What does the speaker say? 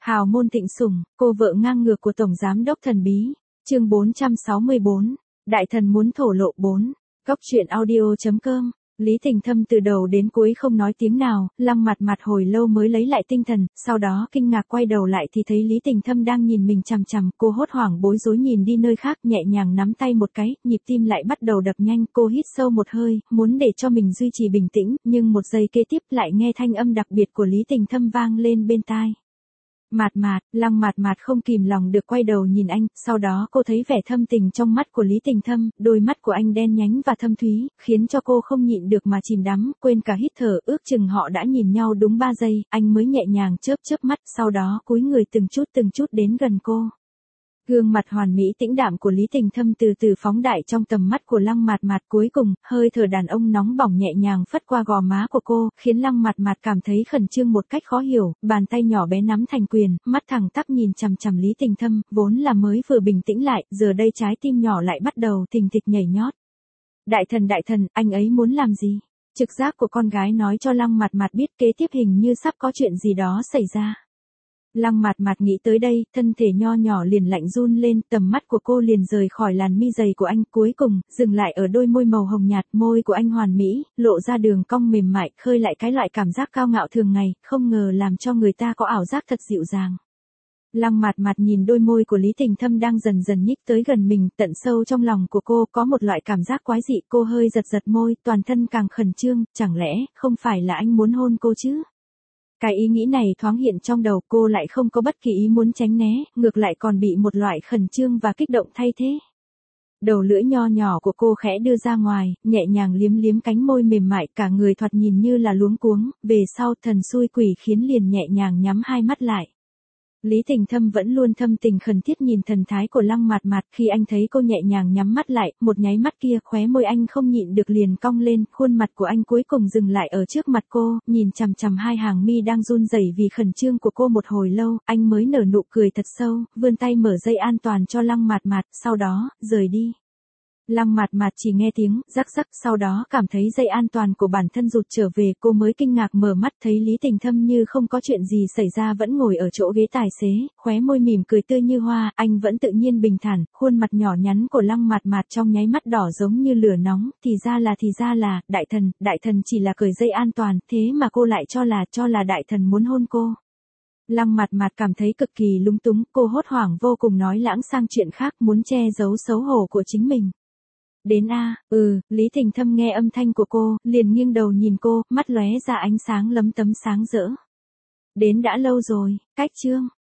Hào môn thịnh sủng, cô vợ ngang ngược của Tổng Giám đốc thần bí. Chương 464. Đại thần muốn thổ lộ 4. Góc truyện audio.com. Lý Tình Thâm từ đầu đến cuối không nói tiếng nào, Lăng Mặt Mặt hồi lâu mới lấy lại tinh thần, sau đó kinh ngạc quay đầu lại thì thấy Lý Tình Thâm đang nhìn mình chằm chằm, cô hốt hoảng bối rối nhìn đi nơi khác, nhẹ nhàng nắm tay một cái, nhịp tim lại bắt đầu đập nhanh, cô hít sâu một hơi, muốn để cho mình duy trì bình tĩnh, nhưng một giây kế tiếp lại nghe thanh âm đặc biệt của Lý Tình Thâm vang lên bên tai. Mạt Mạt, Lăng Mạt Mạt không kìm lòng được quay đầu nhìn anh, sau đó cô thấy vẻ thâm tình trong mắt của Lý Tình Thâm, đôi mắt của anh đen nhánh và thâm thúy, khiến cho cô không nhịn được mà chìm đắm, quên cả hít thở, ước chừng họ đã nhìn nhau đúng 3 giây, anh mới nhẹ nhàng chớp chớp mắt, sau đó cúi người từng chút đến gần cô. Gương mặt hoàn mỹ tĩnh đạm của Lý Tình Thâm từ từ phóng đại trong tầm mắt của Lăng Mạt Mạt, cuối cùng, hơi thở đàn ông nóng bỏng nhẹ nhàng phất qua gò má của cô, khiến Lăng Mạt Mạt cảm thấy khẩn trương một cách khó hiểu, bàn tay nhỏ bé nắm thành quyền, mắt thẳng tắp nhìn chằm chằm Lý Tình Thâm, vốn là mới vừa bình tĩnh lại, giờ đây trái tim nhỏ lại bắt đầu thình thịch nhảy nhót. Đại thần, anh ấy muốn làm gì? Trực giác của con gái nói cho Lăng Mạt Mạt biết kế tiếp hình như sắp có chuyện gì đó xảy ra. Lăng Mạt Mạt nghĩ tới đây, thân thể nho nhỏ liền lạnh run lên, tầm mắt của cô liền rời khỏi làn mi dày của anh, cuối cùng, dừng lại ở đôi môi màu hồng nhạt, môi của anh hoàn mỹ, lộ ra đường cong mềm mại, khơi lại cái loại cảm giác cao ngạo thường ngày, không ngờ làm cho người ta có ảo giác thật dịu dàng. Lăng Mạt Mạt nhìn đôi môi của Lý Tình Thâm đang dần dần nhích tới gần mình, tận sâu trong lòng của cô có một loại cảm giác quái dị, cô hơi giật môi, toàn thân càng khẩn trương, chẳng lẽ, không phải là anh muốn hôn cô chứ? Cái ý nghĩ này thoáng hiện trong đầu, cô lại không có bất kỳ ý muốn tránh né, ngược lại còn bị một loại khẩn trương và kích động thay thế. Đầu lưỡi nho nhỏ của cô khẽ đưa ra ngoài, nhẹ nhàng liếm cánh môi mềm mại, cả người thoạt nhìn như là luống cuống, về sau thần xui quỷ khiến liền nhẹ nhàng nhắm hai mắt lại. Lý Tình Thâm vẫn luôn thâm tình khẩn thiết nhìn thần thái của Lăng Mạt Mạt, khi anh thấy cô nhẹ nhàng nhắm mắt lại, một nháy mắt kia khóe môi anh không nhịn được liền cong lên, khuôn mặt của anh cuối cùng dừng lại ở trước mặt cô, nhìn chằm chằm hai hàng mi đang run rẩy vì khẩn trương của cô một hồi lâu, anh mới nở nụ cười thật sâu, vươn tay mở dây an toàn cho Lăng Mạt Mạt, sau đó, rời đi. Lăng Mạt Mạt chỉ nghe tiếng rắc, sau đó cảm thấy dây an toàn của bản thân rụt trở về, cô mới kinh ngạc mở mắt thấy Lý Tình Thâm như không có chuyện gì xảy ra vẫn ngồi ở chỗ ghế tài xế, khóe môi mỉm cười tươi như hoa, anh vẫn tự nhiên bình thản, khuôn mặt nhỏ nhắn của Lăng Mạt Mạt trong nháy mắt đỏ giống như lửa nóng, thì ra là, đại thần chỉ là cởi dây an toàn, thế mà cô lại cho là đại thần muốn hôn cô. Lăng Mạt Mạt cảm thấy cực kỳ lúng túng, cô hốt hoảng vô cùng nói lãng sang chuyện khác, muốn che giấu xấu hổ của chính mình. Đến a, Lý Tình Thâm nghe âm thanh của cô, liền nghiêng đầu nhìn cô, mắt lóe ra ánh sáng lấm tấm sáng rỡ. Đến đã lâu rồi, cách chương.